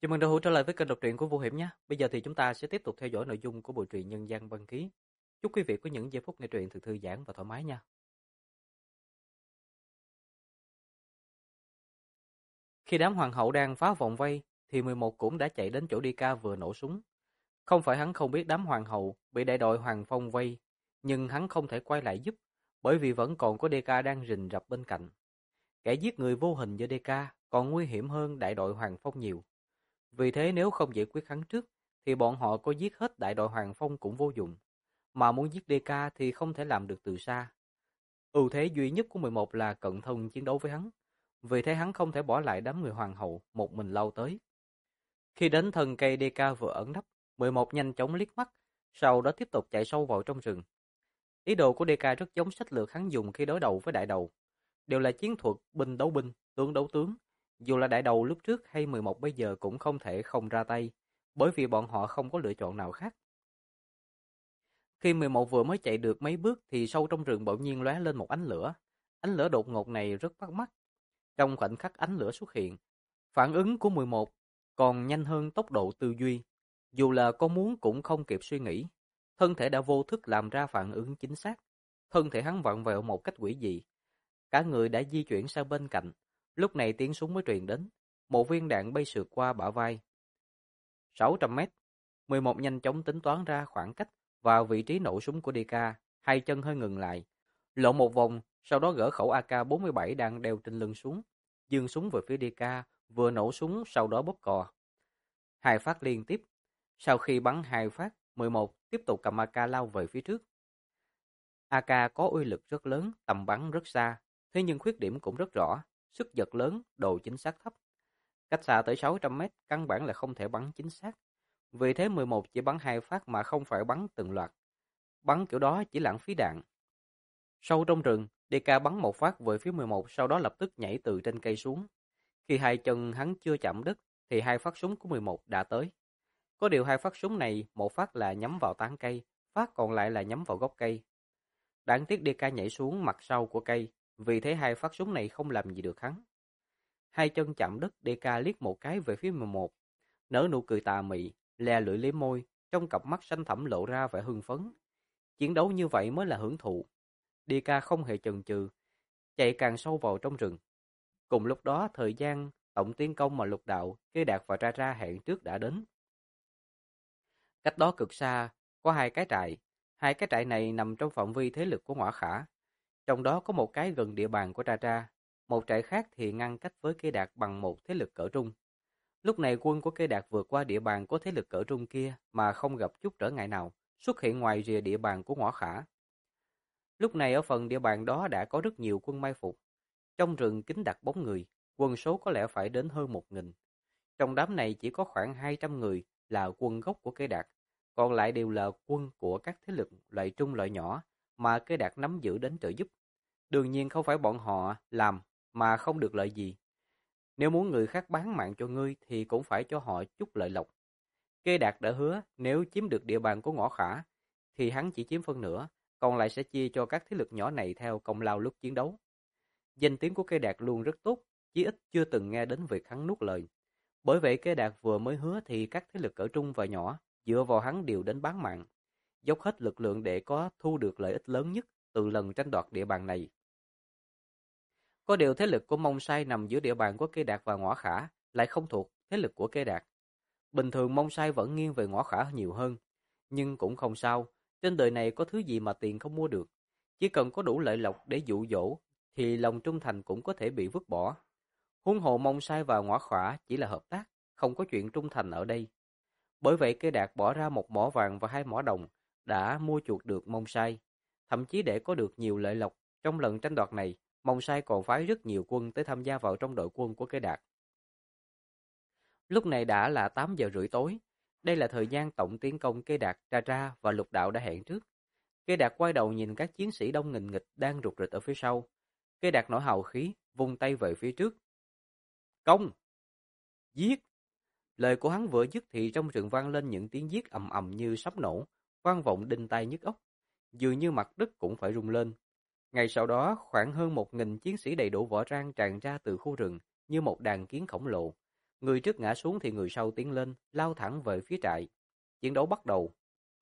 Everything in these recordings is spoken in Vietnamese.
Chào mừng đã hữu trở lại với kênh đọc truyện của Vô Hiểm nhé. Bây giờ thì chúng ta sẽ tiếp tục theo dõi nội dung của bộ truyện Nhân gian Băng Ký. Chúc quý vị có những giây phút nghe truyện thật thư giãn và thoải mái nha. Khi đám hoàng hậu đang phá vòng vây, thì 11 cũng đã chạy đến chỗ Đi-ca vừa nổ súng. Không phải hắn không biết đám hoàng hậu bị đại đội Hoàng Phong vây, nhưng hắn không thể quay lại giúp, bởi vì vẫn còn có Đi-ca đang rình rập bên cạnh. Kẻ giết người vô hình như Đi-ca còn nguy hiểm hơn đại đội Hoàng Phong nhiều. Vì thế nếu không giải quyết hắn trước, thì bọn họ có giết hết đại đội Hoàng Phong cũng vô dụng. Mà muốn giết DK thì không thể làm được từ xa. Ưu thế duy nhất của 11 là cận thân chiến đấu với hắn. Vì thế hắn không thể bỏ lại đám người hoàng hậu một mình lao tới. Khi đến thân cây DK vừa ẩn nấp, 11 nhanh chóng liếc mắt, sau đó tiếp tục chạy sâu vào trong rừng. Ý đồ của DK rất giống sách lược hắn dùng khi đối đầu với đại đầu. Đều là chiến thuật binh đấu binh, tướng đấu tướng. Dù là đại đầu lúc trước hay 11 bây giờ cũng không thể không ra tay, bởi vì bọn họ không có lựa chọn nào khác. Khi 11 vừa mới chạy được mấy bước thì sâu trong rừng bỗng nhiên lóe lên một ánh lửa. Ánh lửa đột ngột này rất bắt mắt. Trong khoảnh khắc ánh lửa xuất hiện, phản ứng của 11 còn nhanh hơn tốc độ tư duy. Dù là có muốn cũng không kịp suy nghĩ. Thân thể đã vô thức làm ra phản ứng chính xác. Thân thể hắn vặn vẹo một cách quỷ dị. Cả người đã di chuyển sang bên cạnh. Lúc này tiếng súng mới truyền đến. Một viên đạn bay sượt qua bả vai. 600 mét. 11 nhanh chóng tính toán ra khoảng cách vào vị trí nổ súng của DK, hai chân hơi ngừng lại, lộn một vòng, sau đó gỡ khẩu AK-47 đang đeo trên lưng xuống, giương súng về phía DK, vừa nổ súng sau đó bóp cò. Hai phát liên tiếp. Sau khi bắn hai phát, 11 tiếp tục cầm AK lao về phía trước. AK có uy lực rất lớn, tầm bắn rất xa, thế nhưng khuyết điểm cũng rất rõ, sức giật lớn, độ chính xác thấp. Cách xa tới 600 mét, căn bản là không thể bắn chính xác. Vì thế 11 chỉ bắn hai phát mà không phải bắn từng loạt. Bắn kiểu đó chỉ lãng phí đạn. Sâu trong rừng, DK bắn một phát về phía 11, sau đó lập tức nhảy từ trên cây xuống. Khi hai chân hắn chưa chạm đất, thì hai phát súng của 11 đã tới. Có điều hai phát súng này, một phát là nhắm vào tán cây, phát còn lại là nhắm vào gốc cây. Đáng tiếc DK nhảy xuống mặt sau của cây, vì thế hai phát súng này không làm gì được hắn. Hai chân chạm đất, DK liếc một cái về phía 11, nở nụ cười tà mị, le lưỡi liếm môi, trong cặp mắt xanh thẳm lộ ra vẻ hưng phấn. Chiến đấu như vậy mới là hưởng thụ. DK không hề chần chừ, chạy càng sâu vào trong rừng. Cùng lúc đó, thời gian tổng tiến công mà Lục Đạo, Kê Đạt và Ra Ra hẹn trước đã đến. Cách đó cực xa, có hai cái trại này nằm trong phạm vi thế lực của Ngõa Khả. Trong đó có một cái gần địa bàn của Ra Ra, một trại khác thì ngăn cách với Kê Đạt bằng một thế lực cỡ trung. Lúc này quân của Kê Đạt vượt qua địa bàn có thế lực cỡ trung kia mà không gặp chút trở ngại nào, xuất hiện ngoài rìa địa bàn của Ngõ Khả. Lúc này ở phần địa bàn đó đã có rất nhiều quân mai phục. Trong rừng kín đặc bóng người, quân số có lẽ phải đến hơn 1.000. Trong đám này chỉ có khoảng 200 người là quân gốc của Kê Đạt, còn lại đều là quân của các thế lực loại trung loại nhỏ mà Kê Đạt nắm giữ đến trợ giúp. Đương nhiên không phải bọn họ làm mà không được lợi gì. Nếu muốn người khác bán mạng cho ngươi thì cũng phải cho họ chút lợi lộc. Kê Đạt đã hứa nếu chiếm được địa bàn của Ngõ Khả thì hắn chỉ chiếm phân nửa, còn lại sẽ chia cho các thế lực nhỏ này theo công lao lúc chiến đấu. Danh tiếng của Kê Đạt luôn rất tốt, chí ít chưa từng nghe đến việc hắn nuốt lời. Bởi vậy Kê Đạt vừa mới hứa thì các thế lực cỡ trung và nhỏ dựa vào hắn đều đến bán mạng, dốc hết lực lượng để có thu được lợi ích lớn nhất từ lần tranh đoạt địa bàn này. Có điều thế lực của Mông Sai nằm giữa địa bàn của Kê Đạt và Ngõ Khả lại không thuộc thế lực của Kê Đạt. Bình thường Mông Sai vẫn nghiêng về Ngõ Khả nhiều hơn, nhưng cũng không sao, trên đời này có thứ gì mà tiền không mua được. Chỉ cần có đủ lợi lộc để dụ dỗ thì lòng trung thành cũng có thể bị vứt bỏ. Huống hồ Mông Sai và Ngõ Khả chỉ là hợp tác, không có chuyện trung thành ở đây. Bởi vậy Kê Đạt bỏ ra một mỏ vàng và hai mỏ đồng đã mua chuộc được Mông Sai. Thậm chí để có được nhiều lợi lộc trong lần tranh đoạt này, Mông Sai còn phái rất nhiều quân tới tham gia vào trong đội quân của Kê Đạt. Lúc này đã là 8 giờ rưỡi tối. Đây là thời gian tổng tiến công Kê Đạt, Ra Ra và Lục Đạo đã hẹn trước. Kê Đạt quay đầu nhìn các chiến sĩ đông nghìn nghịch đang rục rịch ở phía sau. Kê Đạt nổi hào khí, vung tay về phía trước. Công! Giết! Lời của hắn vừa dứt thì trong rừng vang lên những tiếng giết ầm ầm như sắp nổ, vang vọng đinh tai nhức óc, dường như mặt đất cũng phải rung lên. Ngay sau đó, khoảng hơn 1.000 chiến sĩ đầy đủ võ trang tràn ra từ khu rừng như một đàn kiến khổng lồ. Người trước ngã xuống thì người sau tiến lên, lao thẳng về phía trại. Chiến đấu bắt đầu.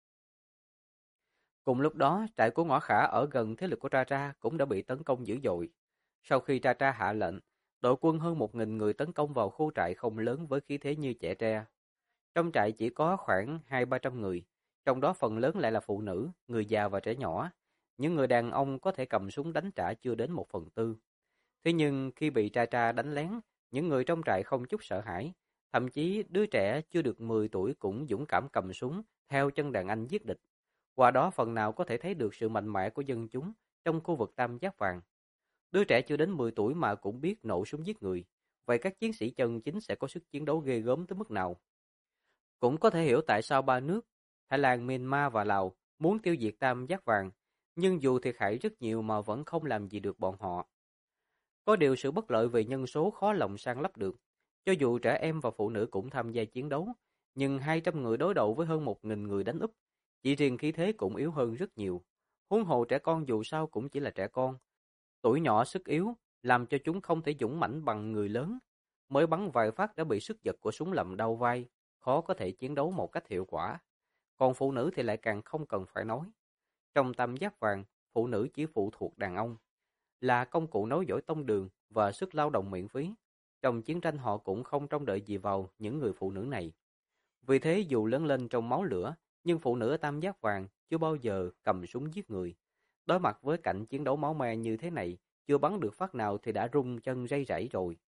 Cùng lúc đó, trại của Ngõ Khả ở gần thế lực của Ra Ra cũng đã bị tấn công dữ dội. Sau khi Ra Ra hạ lệnh, đội quân hơn 1.000 người tấn công vào khu trại không lớn với khí thế như chẻ tre. Trong trại chỉ có khoảng 200-300 người, trong đó phần lớn lại là phụ nữ, người già và trẻ nhỏ. Những người đàn ông có thể cầm súng đánh trả chưa đến 1/4. Thế nhưng khi bị Ra Ra đánh lén, những người trong trại không chút sợ hãi. Thậm chí đứa trẻ chưa được 10 tuổi cũng dũng cảm cầm súng, theo chân đàn anh giết địch. Qua đó phần nào có thể thấy được sự mạnh mẽ của dân chúng trong khu vực Tam Giác Vàng. Đứa trẻ chưa đến 10 tuổi mà cũng biết nổ súng giết người. Vậy các chiến sĩ chân chính sẽ có sức chiến đấu ghê gớm tới mức nào? Cũng có thể hiểu tại sao ba nước Thái Lan, Myanmar và Lào muốn tiêu diệt Tam Giác Vàng, nhưng dù thiệt hại rất nhiều mà vẫn không làm gì được bọn họ. Có điều sự bất lợi về nhân số khó lòng san lấp được. Cho dù trẻ em và phụ nữ cũng tham gia chiến đấu, nhưng 200 người đối đầu với hơn 1.000 người đánh úp, chỉ riêng khí thế cũng yếu hơn rất nhiều. Huống hồ trẻ con dù sao cũng chỉ là trẻ con, tuổi nhỏ sức yếu, làm cho chúng không thể dũng mãnh bằng người lớn. Mới bắn vài phát đã bị sức giật của súng làm đau vai, khó có thể chiến đấu một cách hiệu quả. Còn phụ nữ thì lại càng không cần phải nói. Trong Tam Giác Vàng, phụ nữ chỉ phụ thuộc đàn ông, là công cụ nối dõi tông đường và sức lao động miễn phí. Trong chiến tranh họ cũng không trông đợi gì vào những người phụ nữ này. Vì thế dù lớn lên trong máu lửa, nhưng phụ nữ ở Tam Giác Vàng chưa bao giờ cầm súng giết người. Đối mặt với cảnh chiến đấu máu me như thế này, chưa bắn được phát nào thì đã run chân rây rẩy rồi.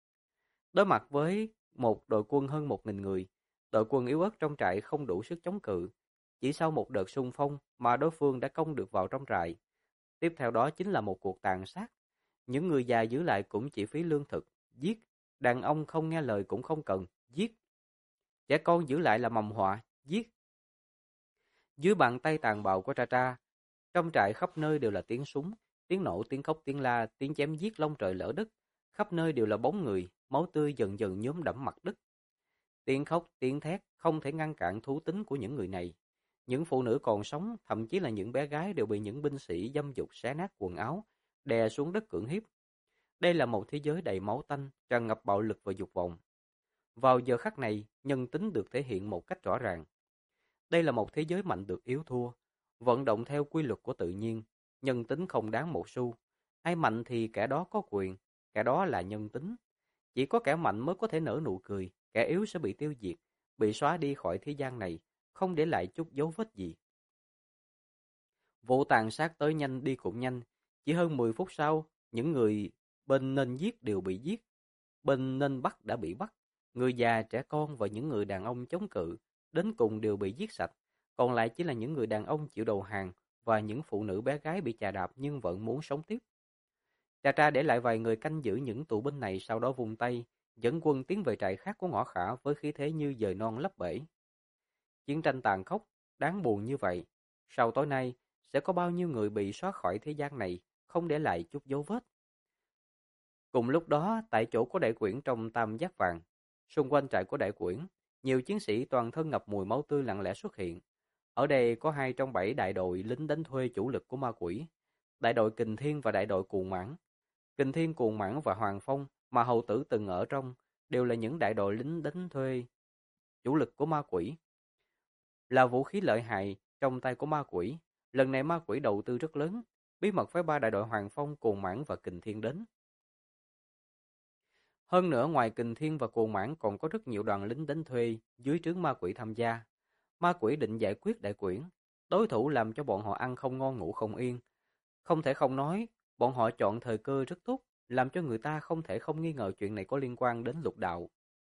Đối mặt với một đội quân hơn 1.000 người, đội quân yếu ớt trong trại không đủ sức chống cự. Chỉ sau một đợt xung phong mà đối phương đã công được vào trong trại. Tiếp theo đó chính là một cuộc tàn sát. Những người già giữ lại cũng chỉ phí lương thực, giết. Đàn ông không nghe lời cũng không cần, giết. Trẻ con giữ lại là mầm họa, giết. Dưới bàn tay tàn bạo của Tra Tra, trong trại khắp nơi đều là tiếng súng, tiếng nổ, tiếng khóc, tiếng la, tiếng chém giết long trời lở đất. Khắp nơi đều là bóng người, máu tươi dần dần nhuốm đẫm mặt đất. Tiếng khóc, tiếng thét không thể ngăn cản thú tính của những người này. Những phụ nữ còn sống, thậm chí là những bé gái đều bị những binh sĩ dâm dục xé nát quần áo, đè xuống đất cưỡng hiếp. Đây là một thế giới đầy máu tanh, tràn ngập bạo lực và dục vọng. Vào giờ khắc này, nhân tính được thể hiện một cách rõ ràng. Đây là một thế giới mạnh được yếu thua, vận động theo quy luật của tự nhiên, nhân tính không đáng một xu. Ai mạnh thì kẻ đó có quyền, kẻ đó là nhân tính. Chỉ có kẻ mạnh mới có thể nở nụ cười, kẻ yếu sẽ bị tiêu diệt, bị xóa đi khỏi thế gian này, không để lại chút dấu vết gì. Vụ tàn sát tới nhanh đi cũng nhanh, chỉ hơn 10 phút sau, những người bên nên giết đều bị giết, bên nên bắt đã bị bắt, người già, trẻ con và những người đàn ông chống cự, đến cùng đều bị giết sạch, còn lại chỉ là những người đàn ông chịu đầu hàng và những phụ nữ bé gái bị chà đạp nhưng vẫn muốn sống tiếp. Cha Tra để lại vài người canh giữ những tù binh này, sau đó vung tay, dẫn quân tiến về trại khác của Ngõ Khả với khí thế như dời non lấp bể. Chiến tranh tàn khốc, đáng buồn như vậy, sau tối nay sẽ có bao nhiêu người bị xóa khỏi thế gian này, không để lại chút dấu vết. Cùng lúc đó, tại chỗ của Đại Quyển trong Tam Giác Vàng, xung quanh trại của Đại Quyển, nhiều chiến sĩ toàn thân ngập mùi máu tươi lặng lẽ xuất hiện. Ở đây có 2 trong 7 đại đội lính đánh thuê chủ lực của ma quỷ, đại đội Kình Thiên và đại đội Cuồng Mãn. Kình Thiên, Cuồng Mãn và Hoàng Phong mà hầu tử từng ở trong đều là những đại đội lính đánh thuê chủ lực của ma quỷ, là vũ khí lợi hại trong tay của ma quỷ. Lần này ma quỷ đầu tư rất lớn, bí mật phái 3 đại đội Hoàng Phong, Cuồng Mãn và Kình Thiên đến. Hơn nữa, ngoài Kình Thiên và Cuồng Mãn còn có rất nhiều đoàn lính đánh thuê dưới trướng ma quỷ tham gia. Ma quỷ định giải quyết Đại Quyển, đối thủ làm cho bọn họ ăn không ngon ngủ không yên. Không thể không nói, bọn họ chọn thời cơ rất tốt, làm cho người ta không thể không nghi ngờ chuyện này có liên quan đến lục đạo.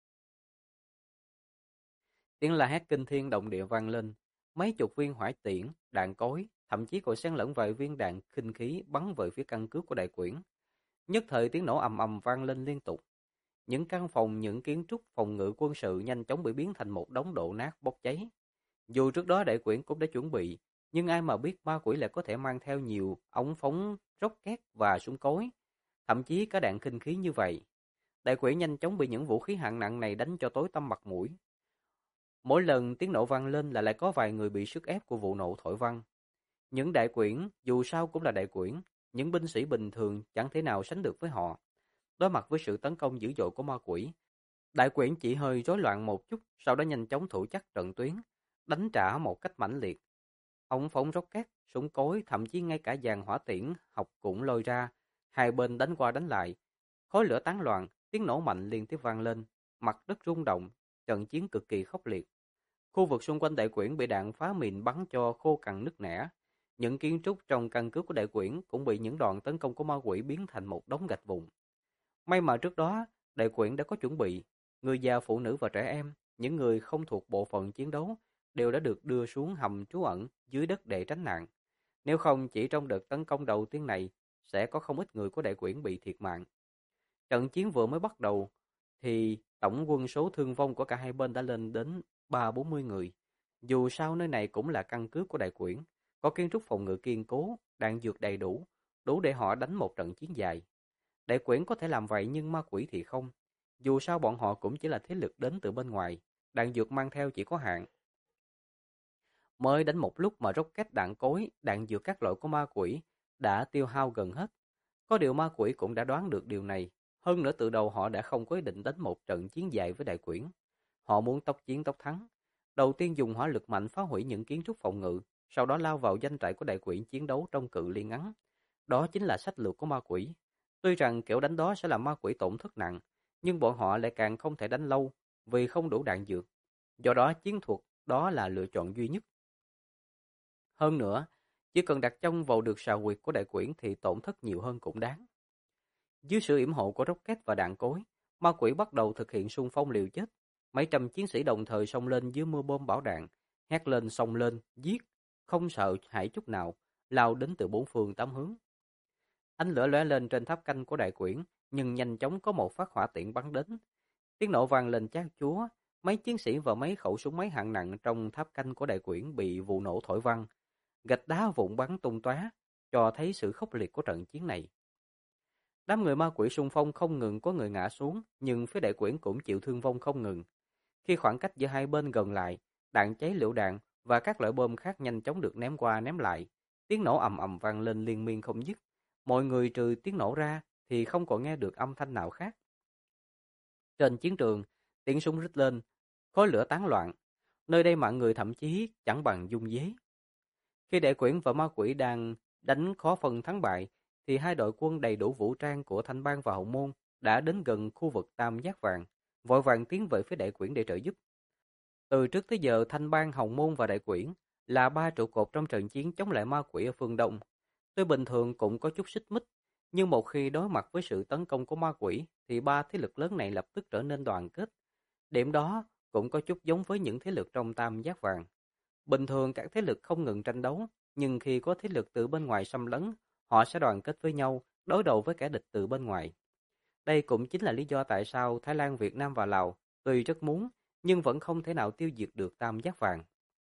Tiếng la hét kinh thiên động địa vang lên, mấy chục viên hỏa tiễn, đạn cối, thậm chí còn xen lẫn vài viên đạn khinh khí bắn về phía căn cứ của Đại Quyển. Nhất thời tiếng nổ ầm ầm vang lên liên tục. Những căn phòng, những kiến trúc phòng ngự quân sự nhanh chóng bị biến thành một đống đổ nát bốc cháy. Dù trước đó Đại Quyển cũng đã chuẩn bị, nhưng ai mà biết ma quỷ lại có thể mang theo nhiều ống phóng rocket và súng cối, thậm chí có đạn khinh khí như vậy. Đại Quyển nhanh chóng bị những vũ khí hạng nặng này đánh cho tối tăm mặt mũi. Mỗi lần tiếng nổ vang lên là lại có vài người bị sức ép của vụ nổ thổi văng. Những Đại Quyển dù sao cũng là Đại Quyển, những binh sĩ bình thường chẳng thể nào sánh được với họ. Đối mặt với sự tấn công dữ dội của ma quỷ, Đại quyển chỉ hơi rối loạn một chút, sau đó nhanh chóng thủ chắc trận tuyến, đánh trả một cách mãnh liệt. Ống phóng rocket, súng cối, thậm chí ngay cả dàn hỏa tiễn học cũng lôi ra, hai bên đánh qua đánh lại. Khói lửa tán loạn, tiếng nổ mạnh liên tiếp vang lên, mặt đất rung động, trận chiến cực kỳ khốc liệt. Khu vực xung quanh đại quyển bị đạn phá mìn bắn cho khô cằn nứt nẻ. Những kiến trúc trong căn cứ của đại quyển cũng bị những đòn tấn công của ma quỷ biến thành một đống gạch vụn. May mà trước đó, đại quyển đã có chuẩn bị. Người già, phụ nữ và trẻ em, những người không thuộc bộ phận chiến đấu, đều đã được đưa xuống hầm trú ẩn dưới đất để tránh nạn. Nếu không, chỉ trong đợt tấn công đầu tiên này, sẽ có không ít người của đại quyển bị thiệt mạng. Trận chiến vừa mới bắt đầu, thì tổng quân số thương vong của cả hai bên đã lên đến 30-40 người. Dù sao nơi này cũng là căn cứ của đại quyển, có kiến trúc phòng ngự kiên cố, đạn dược đầy đủ, đủ để họ đánh một trận chiến dài. Đại quyển có thể làm vậy nhưng ma quỷ thì không. Dù sao bọn họ cũng chỉ là thế lực đến từ bên ngoài, đạn dược mang theo chỉ có hạn. Mới đánh một lúc mà rocket, đạn cối, đạn dược các loại của ma quỷ đã tiêu hao gần hết. Có điều ma quỷ cũng đã đoán được điều này. Hơn nữa từ đầu họ đã không có ý định đánh một trận chiến dài với đại quyển. Họ muốn tốc chiến tốc thắng. Đầu tiên dùng hỏa lực mạnh phá hủy những kiến trúc phòng ngự, sau đó lao vào doanh trại của đại quyển chiến đấu trong cự ly ngắn. Đó chính là sách lược của ma quỷ. Tuy rằng kiểu đánh đó sẽ làm ma quỷ tổn thất nặng, nhưng bọn họ lại càng không thể đánh lâu vì không đủ đạn dược. Do đó chiến thuật đó là lựa chọn duy nhất. Hơn nữa, chỉ cần đặt chân vào được sào huyệt của đại quyển thì tổn thất nhiều hơn cũng đáng. Dưới sự yểm hộ của rocket và đạn cối, ma quỷ bắt đầu thực hiện xung phong liều chết. Mấy trăm chiến sĩ đồng thời xông lên dưới mưa bom bão đạn, hét lên xông lên, giết, không sợ hãi chút nào, lao đến từ bốn phương tám hướng. Ánh lửa lóe lên trên tháp canh của đại quyển, nhưng nhanh chóng có một phát hỏa tiễn bắn đến. Tiếng nổ vang lên chát chúa, mấy chiến sĩ và mấy khẩu súng máy hạng nặng trong tháp canh của đại quyển bị vụ nổ thổi văng. Gạch đá vụn bắn tung tóe, cho thấy sự khốc liệt của trận chiến này. Đám người ma quỷ xung phong không ngừng có người ngã xuống, nhưng phía đại quyển cũng chịu thương vong không ngừng. Khi khoảng cách giữa hai bên gần lại, đạn cháy lựu đạn và các loại bom khác nhanh chóng được ném qua ném lại. Tiếng nổ ầm ầm vang lên liên miên không dứt. Mọi người trừ tiếng nổ ra thì không còn nghe được âm thanh nào khác. Trên chiến trường, tiếng súng rít lên, khói lửa tán loạn. Nơi đây mạng người thậm chí chẳng bằng dung dế. Khi đại quyển và ma quỷ đang đánh khó phân thắng bại, thì hai đội quân đầy đủ vũ trang của Thanh Bang và Hậu Môn đã đến gần khu vực Tam Giác Vàng, vội vàng tiến về phía đại quyển để trợ giúp. Từ trước tới giờ, Thanh Bang, Hậu Môn và đại quyển là ba trụ cột trong trận chiến chống lại ma quỷ ở phương Đông. Tuy bình thường cũng có chút xích mích, nhưng một khi đối mặt với sự tấn công của ma quỷ, thì ba thế lực lớn này lập tức trở nên đoàn kết. Điểm đó cũng có chút giống với những thế lực trong Tam Giác Vàng. Bình thường các thế lực không ngừng tranh đấu, nhưng khi có thế lực từ bên ngoài xâm lấn, họ sẽ đoàn kết với nhau, đối đầu với kẻ địch từ bên ngoài. Đây cũng chính là lý do tại sao Thái Lan, Việt Nam và Lào tuy rất muốn, nhưng vẫn không thể nào tiêu diệt được Tam Giác Vàng.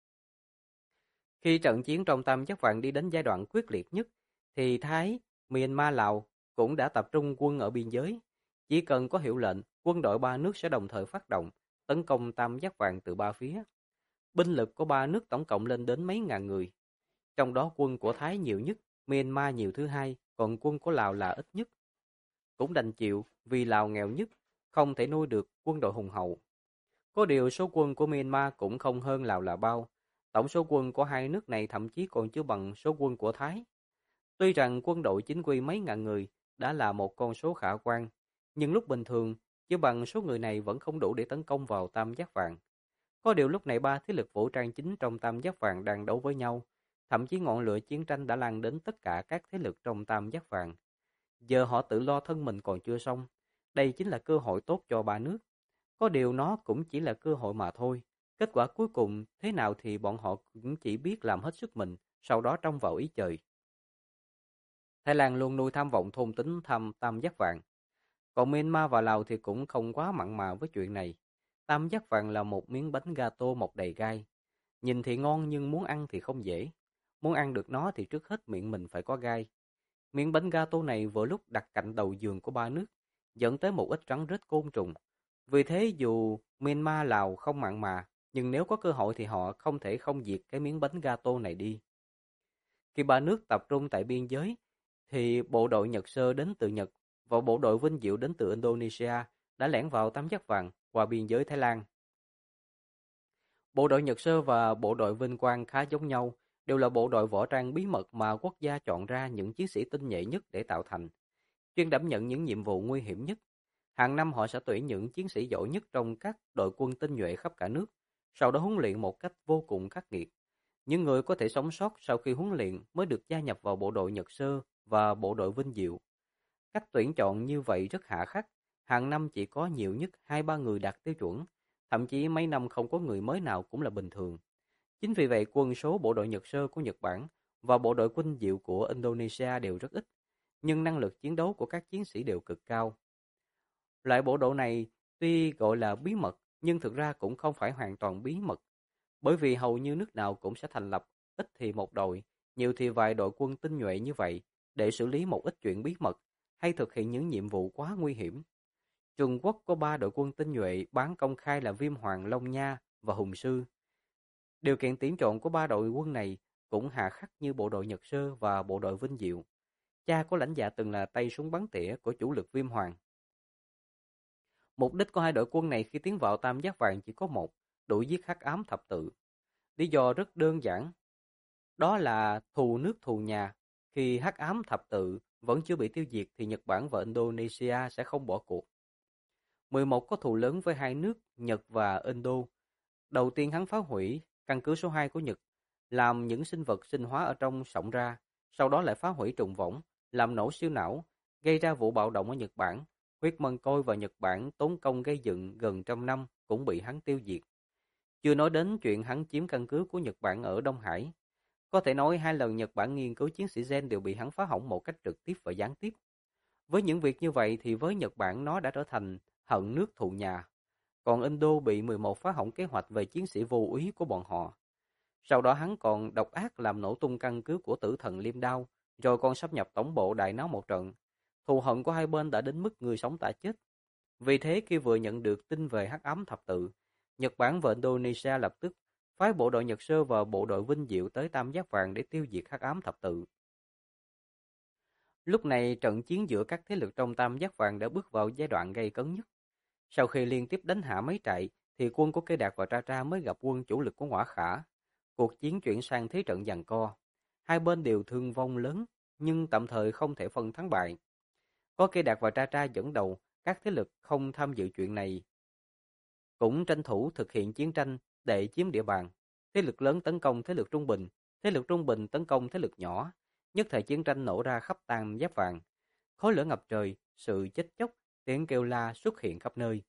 Khi trận chiến trong Tam Giác Vàng đi đến giai đoạn quyết liệt nhất, thì Thái, Myanmar, Lào cũng đã tập trung quân ở biên giới. Chỉ cần có hiệu lệnh, quân đội ba nước sẽ đồng thời phát động, tấn công Tam Giác Vàng từ ba phía. Binh lực của ba nước tổng cộng lên đến mấy ngàn người. Trong đó quân của Thái nhiều nhất, Myanmar nhiều thứ hai, còn quân của Lào là ít nhất. Cũng đành chịu vì Lào nghèo nhất, không thể nuôi được quân đội hùng hậu. Có điều số quân của Myanmar cũng không hơn Lào là bao. Tổng số quân của hai nước này thậm chí còn chưa bằng số quân của Thái. Tuy rằng quân đội chính quy mấy ngàn người đã là một con số khả quan, nhưng lúc bình thường, chỉ bằng số người này vẫn không đủ để tấn công vào Tam Giác Vàng. Có điều lúc này ba thế lực vũ trang chính trong Tam Giác Vàng đang đấu với nhau, thậm chí ngọn lửa chiến tranh đã lan đến tất cả các thế lực trong Tam Giác Vàng. Giờ họ tự lo thân mình còn chưa xong, đây chính là cơ hội tốt cho ba nước. Có điều nó cũng chỉ là cơ hội mà thôi. Kết quả cuối cùng thế nào thì bọn họ cũng chỉ biết làm hết sức mình, sau đó trông vào ý trời. Thái Lan luôn nuôi tham vọng thôn tính Tam Giác Vàng. Còn Myanmar và Lào thì cũng không quá mặn mà với chuyện này. Tam Giác Vàng là một miếng bánh gato mọc đầy gai. Nhìn thì ngon nhưng muốn ăn thì không dễ. Muốn ăn được nó thì trước hết miệng mình phải có gai. Miếng bánh gato này vừa lúc đặt cạnh đầu giường của ba nước, dẫn tới một ít rắn rết côn trùng. Vì thế dù Myanmar, Lào không mặn mà, nhưng nếu có cơ hội thì họ không thể không diệt cái miếng bánh gato này đi. Khi ba nước tập trung tại biên giới, thì bộ đội Nhật Sơ đến từ Nhật và bộ đội Vinh Diệu đến từ Indonesia đã lẻn vào Tam Giác Vàng, qua biên giới Thái Lan. Bộ đội Nhật Sơ và bộ đội Vinh Quang khá giống nhau, đều là bộ đội võ trang bí mật mà quốc gia chọn ra những chiến sĩ tinh nhuệ nhất để tạo thành, chuyên đảm nhận những nhiệm vụ nguy hiểm nhất. Hàng năm họ sẽ tuyển những chiến sĩ giỏi nhất trong các đội quân tinh nhuệ khắp cả nước, sau đó huấn luyện một cách vô cùng khắc nghiệt. Những người có thể sống sót sau khi huấn luyện mới được gia nhập vào bộ đội Nhật Sơ và bộ đội Vinh Diệu. Cách tuyển chọn như vậy rất hà khắc, hàng năm chỉ có nhiều nhất 2-3 người đạt tiêu chuẩn, thậm chí mấy năm không có người mới nào cũng là bình thường. Chính vì vậy quân số bộ đội Nhật Sơ của Nhật Bản và bộ đội Vinh Diệu của Indonesia đều rất ít, nhưng năng lực chiến đấu của các chiến sĩ đều cực cao. Loại bộ đội này tuy gọi là bí mật, nhưng thực ra cũng không phải hoàn toàn bí mật, bởi vì hầu như nước nào cũng sẽ thành lập ít thì một đội, nhiều thì vài đội quân tinh nhuệ như vậy để xử lý một ít chuyện bí mật hay thực hiện những nhiệm vụ quá nguy hiểm. Trung Quốc có 3 đội quân tinh nhuệ bán công khai là Viêm Hoàng, Long Nha và Hùng Sư. Điều kiện tuyển chọn của 3 đội quân này cũng hà khắc như bộ đội Nhật Sơ và bộ đội Vinh Diệu. Cha của lãnh dạ từng là tay súng bắn tỉa của chủ lực Viêm Hoàng. Mục đích của hai đội quân này khi tiến vào Tam Giác Vàng chỉ có một, đuổi giết Hắc Ám Thập Tự. Lý do rất đơn giản, đó là thù nước thù nhà. Khi Hắc Ám Thập Tự vẫn chưa bị tiêu diệt thì Nhật Bản và Indonesia sẽ không bỏ cuộc. 11 có thù lớn với hai nước Nhật và Indo. Đầu tiên hắn phá hủy căn cứ số 2 của Nhật, làm những sinh vật sinh hóa ở trong sổng ra, sau đó lại phá hủy trùng võng, làm nổ siêu não, gây ra vụ bạo động ở Nhật Bản. Huyết Mân Côi và Nhật Bản tốn công gây dựng gần trăm năm cũng bị hắn tiêu diệt. Chưa nói đến chuyện hắn chiếm căn cứ của Nhật Bản ở Đông Hải. Có thể nói 2 lần Nhật Bản nghiên cứu chiến sĩ gen đều bị hắn phá hỏng một cách trực tiếp và gián tiếp. Với những việc như vậy thì với Nhật Bản nó đã trở thành hận nước thù nhà. Còn Indo bị 11 phá hỏng kế hoạch về chiến sĩ vô úy của bọn họ. Sau đó hắn còn độc ác làm nổ tung căn cứ của tử thần Liêm Đao, rồi còn sáp nhập tổng bộ đại náo một trận. Thù hận của hai bên đã đến mức người sống ta chết. Vì thế khi vừa nhận được tin về Hắc Ám Thập Tự, Nhật Bản và Indonesia lập tức phái bộ đội Nhật Sơ và bộ đội Vinh Diệu tới Tam Giác Vàng để tiêu diệt Hắc Ám Thập Tự. Lúc này trận chiến giữa các thế lực trong Tam Giác Vàng đã bước vào giai đoạn gay cấn nhất. Sau khi liên tiếp đánh hạ mấy trại, thì quân của Cây Đạt và Tra Tra mới gặp quân chủ lực của Ngõa Khả. Cuộc chiến chuyển sang thế trận giằng co. Hai bên đều thương vong lớn, nhưng tạm thời không thể phân thắng bại. Có Cây Đạt và Tra Tra dẫn đầu, các thế lực không tham dự chuyện này cũng tranh thủ thực hiện chiến tranh để chiếm địa bàn. Thế lực lớn tấn công thế lực trung bình tấn công thế lực nhỏ. Nhất thời chiến tranh nổ ra khắp Tam Giác Vàng. Khói lửa ngập trời, sự chết chóc, tiếng kêu la xuất hiện khắp nơi.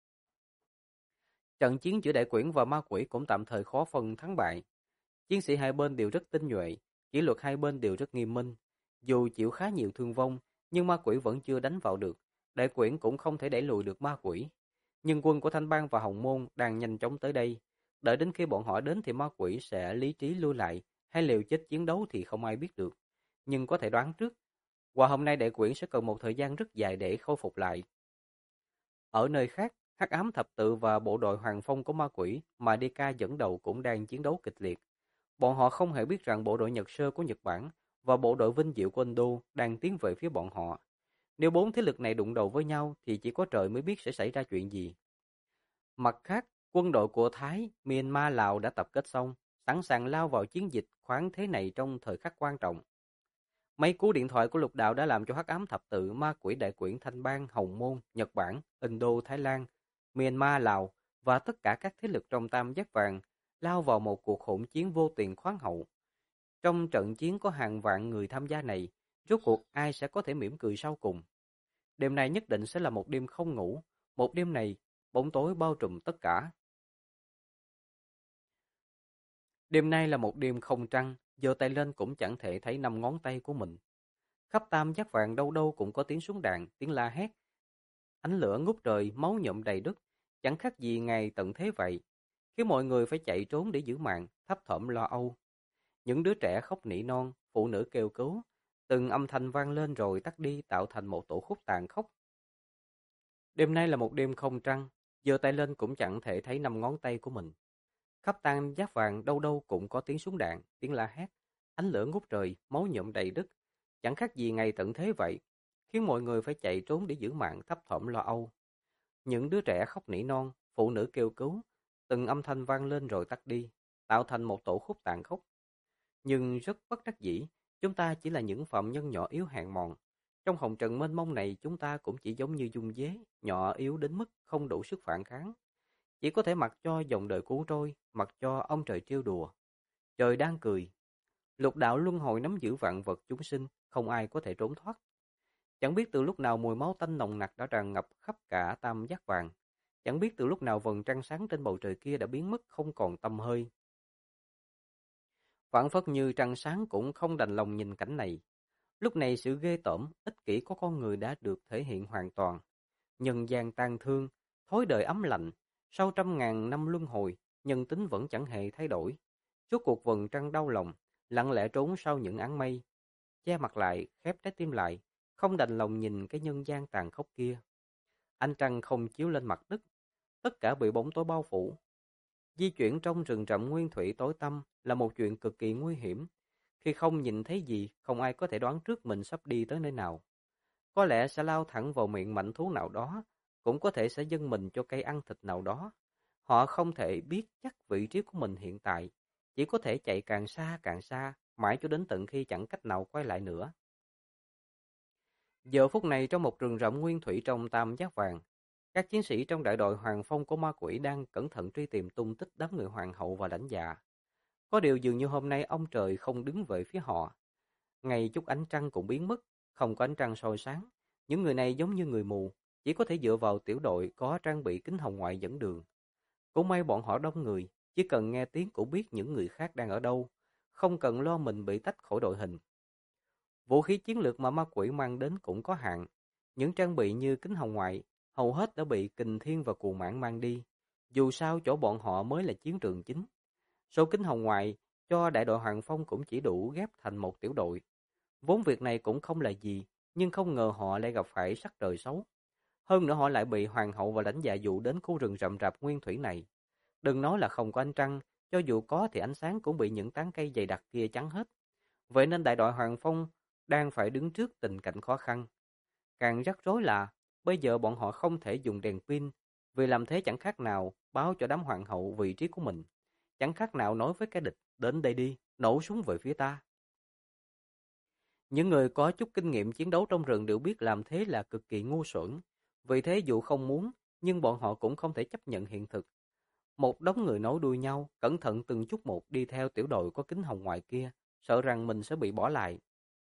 Trận chiến giữa đại quyển và ma quỷ cũng tạm thời khó phân thắng bại. Chiến sĩ hai bên đều rất tinh nhuệ, kỷ luật hai bên đều rất nghiêm minh. Dù chịu khá nhiều thương vong, nhưng ma quỷ vẫn chưa đánh vào được. Đại quyển cũng không thể đẩy lùi được ma quỷ. Nhưng quân của Thanh Bang và Hồng Môn đang nhanh chóng tới đây. Đợi đến khi bọn họ đến thì ma quỷ sẽ lý trí lui lại, hay liều chết chiến đấu thì không ai biết được. Nhưng có thể đoán trước, qua hôm nay đại quyển sẽ cần một thời gian rất dài để khôi phục lại. Ở nơi khác, Hắc Ám Thập Tự và bộ đội Hoàng Phong của ma quỷ mà DK dẫn đầu cũng đang chiến đấu kịch liệt. Bọn họ không hề biết rằng bộ đội Nhật Sơ của Nhật Bản và bộ đội Vinh Diệu của Indo đang tiến về phía bọn họ. Nếu bốn thế lực này đụng đầu với nhau thì chỉ có trời mới biết sẽ xảy ra chuyện gì. Mặt khác, quân đội của Thái, Myanmar, Lào đã tập kết xong, sẵn sàng lao vào chiến dịch khoáng thế này trong thời khắc quan trọng. Mấy cú điện thoại của Lục Đạo đã làm cho Hắc Ám Thập Tự, ma quỷ đại quyển Thanh Bang, Hồng Môn, Nhật Bản, Indo, Thái Lan, Myanmar, Lào và tất cả các thế lực trong Tam Giác Vàng lao vào một cuộc hỗn chiến vô tiền khoáng hậu. Trong trận chiến có hàng vạn người tham gia này, rốt cuộc ai sẽ có thể mỉm cười sau cùng? Đêm nay nhất định sẽ là một đêm không ngủ, một đêm này bóng tối bao trùm tất cả. Đêm nay là một đêm không trăng, giơ tay lên cũng chẳng thể thấy 5 ngón tay của mình. Khắp Tam Giác Vàng đâu đâu cũng có tiếng súng đạn, tiếng la hét. Ánh lửa ngút trời, máu nhuộm đầy đất, chẳng khác gì ngày tận thế vậy. Khiến mọi người phải chạy trốn để giữ mạng, thấp thỏm lo âu. Những đứa trẻ khóc nỉ non, phụ nữ kêu cứu, từng âm thanh vang lên rồi tắt đi tạo thành một tổ khúc tàn khốc. Đêm nay là một đêm không trăng, giơ tay lên cũng chẳng thể thấy 5 ngón tay của mình. Khắp Tam Giác Vàng đâu đâu cũng có tiếng súng đạn, tiếng la hét, ánh lửa ngút trời, máu nhuộm đầy đất, chẳng khác gì ngày tận thế vậy, khiến mọi người phải chạy trốn để giữ mạng thấp thỏm lo âu. Những đứa trẻ khóc nỉ non, phụ nữ kêu cứu, từng âm thanh vang lên rồi tắt đi, tạo thành một tổ khúc tàn khốc. Nhưng rất bất đắc dĩ, chúng ta chỉ là những phạm nhân nhỏ yếu hèn mòn. Trong hồng trần mênh mông này, chúng ta cũng chỉ giống như dung dế, nhỏ yếu đến mức không đủ sức phản kháng. Chỉ có thể mặc cho dòng đời cuốn trôi, mặc cho ông trời trêu đùa. Trời đang cười. Lục đạo luân hồi nắm giữ vạn vật chúng sinh, không ai có thể trốn thoát. Chẳng biết từ lúc nào mùi máu tanh nồng nặc đã tràn ngập khắp cả tam giác vàng. Chẳng biết từ lúc nào vầng trăng sáng trên bầu trời kia đã biến mất không còn tăm hơi. Phảng phất như trăng sáng cũng không đành lòng nhìn cảnh này. Lúc này sự ghê tởm, ích kỷ của con người đã được thể hiện hoàn toàn. Nhân gian tang thương, thối đời ấm lạnh, sau trăm ngàn năm luân hồi, nhân tính vẫn chẳng hề thay đổi. Suốt cuộc vầng trăng đau lòng, lặng lẽ trốn sau những áng mây, che mặt lại, khép trái tim lại, không đành lòng nhìn cái nhân gian tàn khốc kia. Ánh trăng không chiếu lên mặt đất, tất cả bị bóng tối bao phủ. Di chuyển trong rừng rậm nguyên thủy tối tăm là một chuyện cực kỳ nguy hiểm. Khi không nhìn thấy gì, không ai có thể đoán trước mình sắp đi tới nơi nào. Có lẽ sẽ lao thẳng vào miệng mãnh thú nào đó, cũng có thể sẽ dâng mình cho cây ăn thịt nào đó. Họ không thể biết chắc vị trí của mình hiện tại, chỉ có thể chạy càng xa, mãi cho đến tận khi chẳng cách nào quay lại nữa. Giờ phút này trong một rừng rậm nguyên thủy trong tam giác vàng, các chiến sĩ trong đại đội Hoàng Phong của ma quỷ đang cẩn thận truy tìm tung tích đám người hoàng hậu và lãnh dạ. Có điều dường như hôm nay ông trời không đứng về phía họ. Ngày chút ánh trăng cũng biến mất, không có ánh trăng soi sáng. Những người này giống như người mù, chỉ có thể dựa vào tiểu đội có trang bị kính hồng ngoại dẫn đường. Cũng may bọn họ đông người, chỉ cần nghe tiếng cũng biết những người khác đang ở đâu, không cần lo mình bị tách khỏi đội hình. Vũ khí chiến lược mà ma quỷ mang đến cũng có hạn. Những trang bị như kính hồng ngoại, hầu hết đã bị Kình Thiên và Cù Mãng mang đi. Dù sao chỗ bọn họ mới là chiến trường chính. Số kính hồng ngoại cho đại đội Hoàng Phong cũng chỉ đủ ghép thành một tiểu đội. Vốn việc này cũng không là gì, nhưng không ngờ họ lại gặp phải sắc trời xấu. Hơn nữa họ lại bị hoàng hậu và lãnh dạ dụ đến khu rừng rậm rạp nguyên thủy này. Đừng nói là không có ánh trăng, cho dù có thì ánh sáng cũng bị những tán cây dày đặc kia chắn hết. Vậy nên đại đội Hoàng Phong đang phải đứng trước tình cảnh khó khăn. Càng rắc rối là bây giờ bọn họ không thể dùng đèn pin, vì làm thế chẳng khác nào báo cho đám hoàng hậu vị trí của mình. Chẳng khác nào nói với cái địch, đến đây đi, nổ súng về phía ta. Những người có chút kinh nghiệm chiến đấu trong rừng đều biết làm thế là cực kỳ ngu xuẩn. Vì thế dù không muốn, nhưng bọn họ cũng không thể chấp nhận hiện thực. Một đống người nối đuôi nhau, cẩn thận từng chút một đi theo tiểu đội có kính hồng ngoại kia, sợ rằng mình sẽ bị bỏ lại.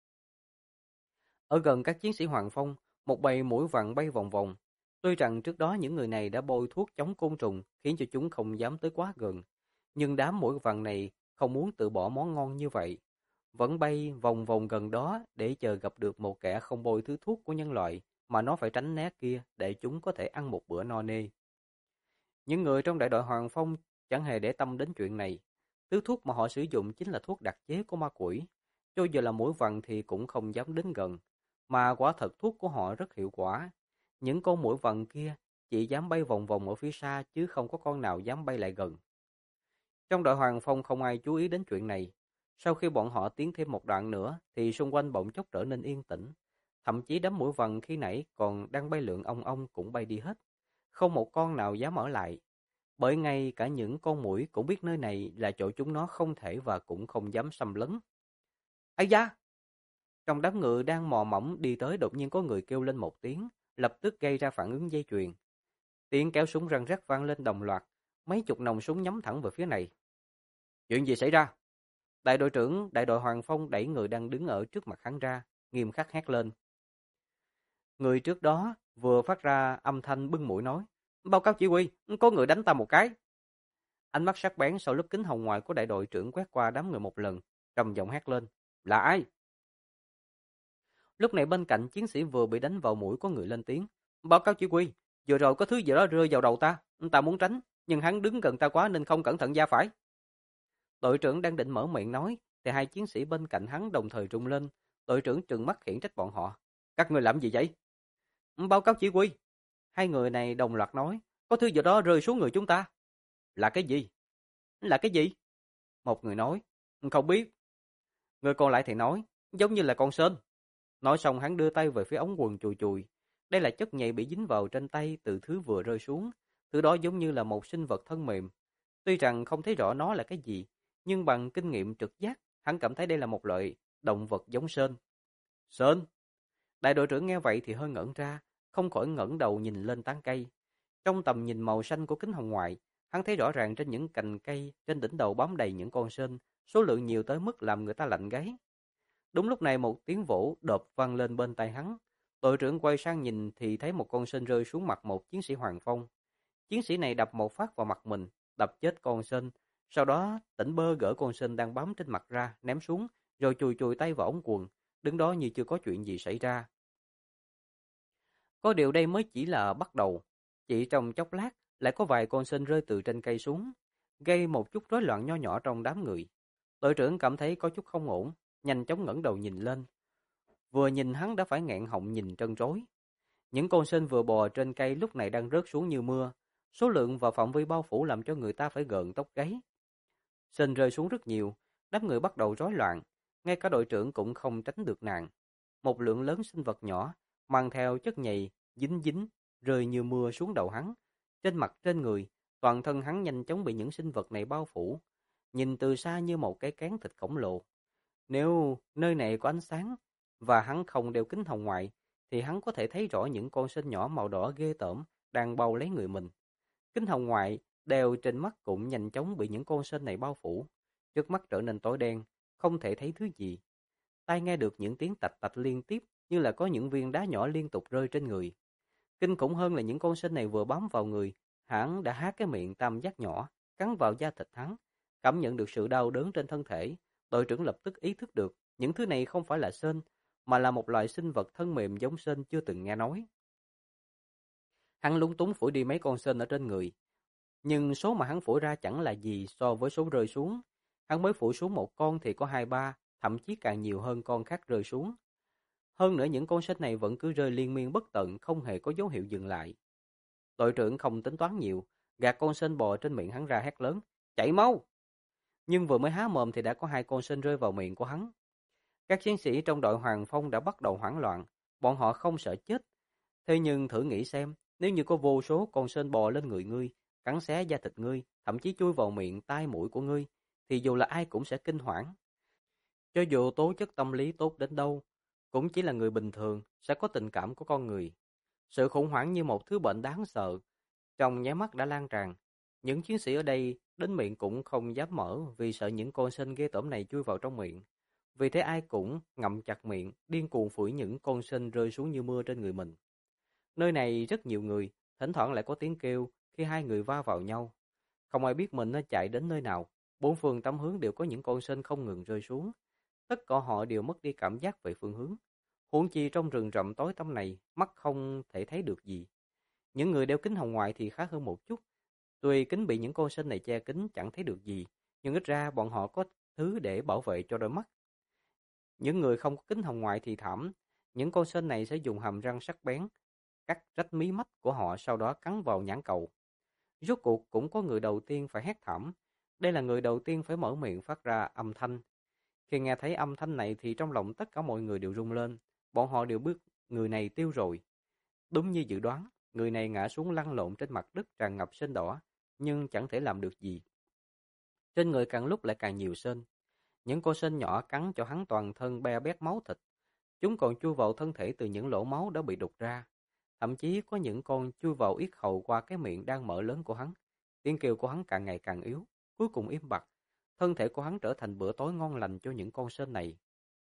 Ở gần các chiến sĩ Hoàng Phong, một bầy muỗi vằn bay vòng vòng. Tuy rằng trước đó những người này đã bôi thuốc chống côn trùng khiến cho chúng không dám tới quá gần, nhưng đám muỗi vằn này không muốn tự bỏ món ngon như vậy, vẫn bay vòng vòng gần đó để chờ gặp được một kẻ không bôi thứ thuốc của nhân loại mà nó phải tránh né kia để chúng có thể ăn một bữa no nê. Những người trong đại đội Hoàng Phong chẳng hề để tâm đến chuyện này. Thứ thuốc mà họ sử dụng chính là thuốc đặc chế của ma quỷ. Cho dù là muỗi vằn thì cũng không dám đến gần. Mà quả thật thuốc của họ rất hiệu quả. Những con muỗi vằn kia chỉ dám bay vòng vòng ở phía xa chứ không có con nào dám bay lại gần. Trong đội Hoàng Phong không ai chú ý đến chuyện này. Sau khi bọn họ tiến thêm một đoạn nữa thì xung quanh bỗng chốc trở nên yên tĩnh. Thậm chí đám muỗi vằn khi nãy còn đang bay lượn ong ong cũng bay đi hết. Không một con nào dám ở lại. Bởi ngay cả những con muỗi cũng biết nơi này là chỗ chúng nó không thể và cũng không dám xâm lấn. Ây da! Trong đám ngựa đang mò mẫm đi tới đột nhiên có người kêu lên một tiếng, lập tức gây ra phản ứng dây chuyền. Tiếng kéo súng răng rắc vang lên đồng loạt, mấy chục nòng súng nhắm thẳng về phía này. Chuyện gì xảy ra? Đại đội trưởng đại đội Hoàng Phong đẩy người đang đứng ở trước mặt hắn ra, nghiêm khắc hét lên. Người trước đó vừa phát ra âm thanh bưng mũi nói, báo cáo chỉ huy, có người đánh ta một cái. Ánh mắt sắc bén sau lớp kính hồng ngoại của đại đội trưởng quét qua đám người một lần, trầm giọng hét lên, là ai? Lúc này bên cạnh chiến sĩ vừa bị đánh vào mũi có người lên tiếng, báo cáo chỉ huy, vừa rồi có thứ gì đó rơi vào đầu ta, ta muốn tránh, nhưng hắn đứng gần ta quá nên không cẩn thận va phải. Đội trưởng đang định mở miệng nói, thì hai chiến sĩ bên cạnh hắn đồng thời rung lên, đội trưởng trừng mắt khiển trách bọn họ. Các người làm gì vậy? Báo cáo chỉ huy. Hai người này đồng loạt nói, có thứ gì đó rơi xuống người chúng ta. Là cái gì? Là cái gì? Một người nói, không biết. Người còn lại thì nói, giống như là con sên. Nói xong hắn đưa tay về phía ống quần chùi chùi. Đây là chất nhầy bị dính vào trên tay từ thứ vừa rơi xuống. Thứ đó giống như là một sinh vật thân mềm. Tuy rằng không thấy rõ nó là cái gì, nhưng bằng kinh nghiệm trực giác, hắn cảm thấy đây là một loại động vật giống sên. Sên? Đại đội trưởng nghe vậy thì hơi ngẩn ra, không khỏi ngẩng đầu nhìn lên tán cây. Trong tầm nhìn màu xanh của kính hồng ngoại, hắn thấy rõ ràng trên những cành cây trên đỉnh đầu bám đầy những con sên, số lượng nhiều tới mức làm người ta lạnh gáy. Đúng lúc này một tiếng vỗ đột vang lên bên tai hắn. Đội trưởng quay sang nhìn thì thấy một con sên rơi xuống mặt một chiến sĩ Hoàng Phong. Chiến sĩ này đập một phát vào mặt mình, đập chết con sên. Sau đó tỉnh bơ gỡ con sên đang bám trên mặt ra, ném xuống, rồi chùi chùi tay vào ống quần, đứng đó như chưa có chuyện gì xảy ra. Có điều đây mới chỉ là bắt đầu. Chỉ trong chốc lát, lại có vài con sên rơi từ trên cây xuống, gây một chút rối loạn nho nhỏ trong đám người. Đội trưởng cảm thấy có chút không ổn, nhanh chóng ngẩng đầu nhìn lên. Vừa nhìn hắn đã phải nghẹn họng nhìn trân trối. Những con sên vừa bò trên cây lúc này đang rớt xuống như mưa. Số lượng và phạm vi bao phủ làm cho người ta phải gợn tóc gáy. Sên rơi xuống rất nhiều, đám người bắt đầu rối loạn. Ngay cả đội trưởng cũng không tránh được nạn. Một lượng lớn sinh vật nhỏ, mang theo chất nhầy, dính dính, rơi như mưa xuống đầu hắn. Trên mặt trên người, toàn thân hắn nhanh chóng bị những sinh vật này bao phủ. Nhìn từ xa như một cái cán thịt khổng lồ. Nếu nơi này có ánh sáng và hắn không đeo kính hồng ngoại, thì hắn có thể thấy rõ những con sên nhỏ màu đỏ ghê tởm đang bao lấy người mình. Kính hồng ngoại đeo trên mắt cũng nhanh chóng bị những con sên này bao phủ. Trước mắt trở nên tối đen, không thể thấy thứ gì. Tai nghe được những tiếng tạch tạch liên tiếp như là có những viên đá nhỏ liên tục rơi trên người. Kinh khủng hơn là những con sên này vừa bám vào người, hắn đã há cái miệng tam giác nhỏ, cắn vào da thịt hắn. Cảm nhận được sự đau đớn trên thân thể, đội trưởng lập tức ý thức được những thứ này không phải là sên, mà là một loại sinh vật thân mềm giống sên chưa từng nghe nói. Hắn lúng túng phủi đi mấy con sên ở trên người, nhưng số mà hắn phủi ra chẳng là gì so với số rơi xuống. Hắn mới phủi xuống một con thì có hai ba, thậm chí càng nhiều hơn con khác rơi xuống. Hơn nữa những con sên này vẫn cứ rơi liên miên bất tận, không hề có dấu hiệu dừng lại. Đội trưởng không tính toán nhiều, gạt con sên bò trên miệng hắn ra hét lớn, chạy mau! Nhưng vừa mới há mồm thì đã có hai con sên rơi vào miệng của hắn. Các chiến sĩ trong đội Hoàng Phong đã bắt đầu hoảng loạn, bọn họ không sợ chết. Thế nhưng thử nghĩ xem, nếu như có vô số con sên bò lên người ngươi, cắn xé da thịt ngươi, thậm chí chui vào miệng, tai mũi của ngươi, thì dù là ai cũng sẽ kinh hoảng. Cho dù tố chất tâm lý tốt đến đâu, cũng chỉ là người bình thường, sẽ có tình cảm của con người. Sự khủng hoảng như một thứ bệnh đáng sợ, trong nháy mắt đã lan tràn. Những chiến sĩ ở đây đến miệng cũng không dám mở vì sợ những con sên ghê tởm này chui vào trong miệng. Vì thế ai cũng ngậm chặt miệng, điên cuồng phủi những con sên rơi xuống như mưa trên người mình. Nơi này rất nhiều người, thỉnh thoảng lại có tiếng kêu khi hai người va vào nhau. Không ai biết mình nó chạy đến nơi nào, bốn phương tám hướng đều có những con sên không ngừng rơi xuống. Tất cả họ đều mất đi cảm giác về phương hướng. Huống chi trong rừng rậm tối tăm này, mắt không thể thấy được gì. Những người đeo kính hồng ngoại thì khá hơn một chút. Tuy kính bị những con sên này che kín chẳng thấy được gì, nhưng ít ra bọn họ có thứ để bảo vệ cho đôi mắt. Những người không có kính hồng ngoại thì thảm, những con sên này sẽ dùng hàm răng sắc bén, cắt rách mí mắt của họ sau đó cắn vào nhãn cầu. Rốt cuộc cũng có người đầu tiên phải hét thảm. Đây là người đầu tiên phải mở miệng phát ra âm thanh. Khi nghe thấy âm thanh này thì trong lòng tất cả mọi người đều rung lên. Bọn họ đều biết người này tiêu rồi. Đúng như dự đoán, người này ngã xuống lăn lộn trên mặt đất tràn ngập sên đỏ, nhưng chẳng thể làm được gì. Trên người càng lúc lại càng nhiều sên. Những con sên nhỏ cắn cho hắn toàn thân be bét máu thịt. Chúng còn chui vào thân thể từ những lỗ máu đã bị đục ra. Thậm chí có những con chui vào yết hầu qua cái miệng đang mở lớn của hắn. Tiếng kêu của hắn càng ngày càng yếu, cuối cùng im bặt. Thân thể của hắn trở thành bữa tối ngon lành cho những con sên này.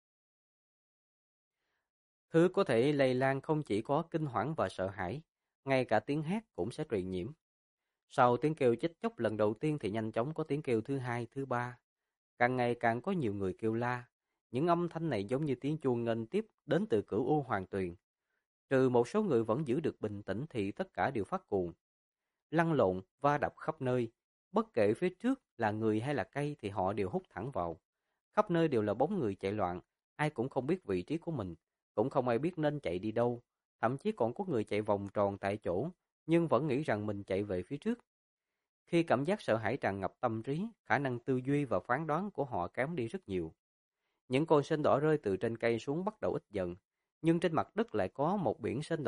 Thứ có thể lây lan không chỉ có kinh hoảng và sợ hãi, ngay cả tiếng hét cũng sẽ truyền nhiễm. Sau tiếng kêu chết chóc lần đầu tiên thì nhanh chóng có tiếng kêu thứ hai, thứ ba. Càng ngày càng có nhiều người kêu la. Những âm thanh này giống như tiếng chuông nghênh tiếp đến từ cửu U Hoàng Tuyền. Trừ một số người vẫn giữ được bình tĩnh thì tất cả đều phát cuồng. Lăn lộn, va đập khắp nơi. Bất kể phía trước là người hay là cây thì họ đều hút thẳng vào. Khắp nơi đều là bóng người chạy loạn, ai cũng không biết vị trí của mình, cũng không ai biết nên chạy đi đâu. Thậm chí còn có người chạy vòng tròn tại chỗ, nhưng vẫn nghĩ rằng mình chạy về phía trước. Khi cảm giác sợ hãi tràn ngập tâm trí, khả năng tư duy và phán đoán của họ kém đi rất nhiều. Những con sên đỏ rơi từ trên cây xuống bắt đầu ít dần, nhưng trên mặt đất lại có một biển sên đỏ,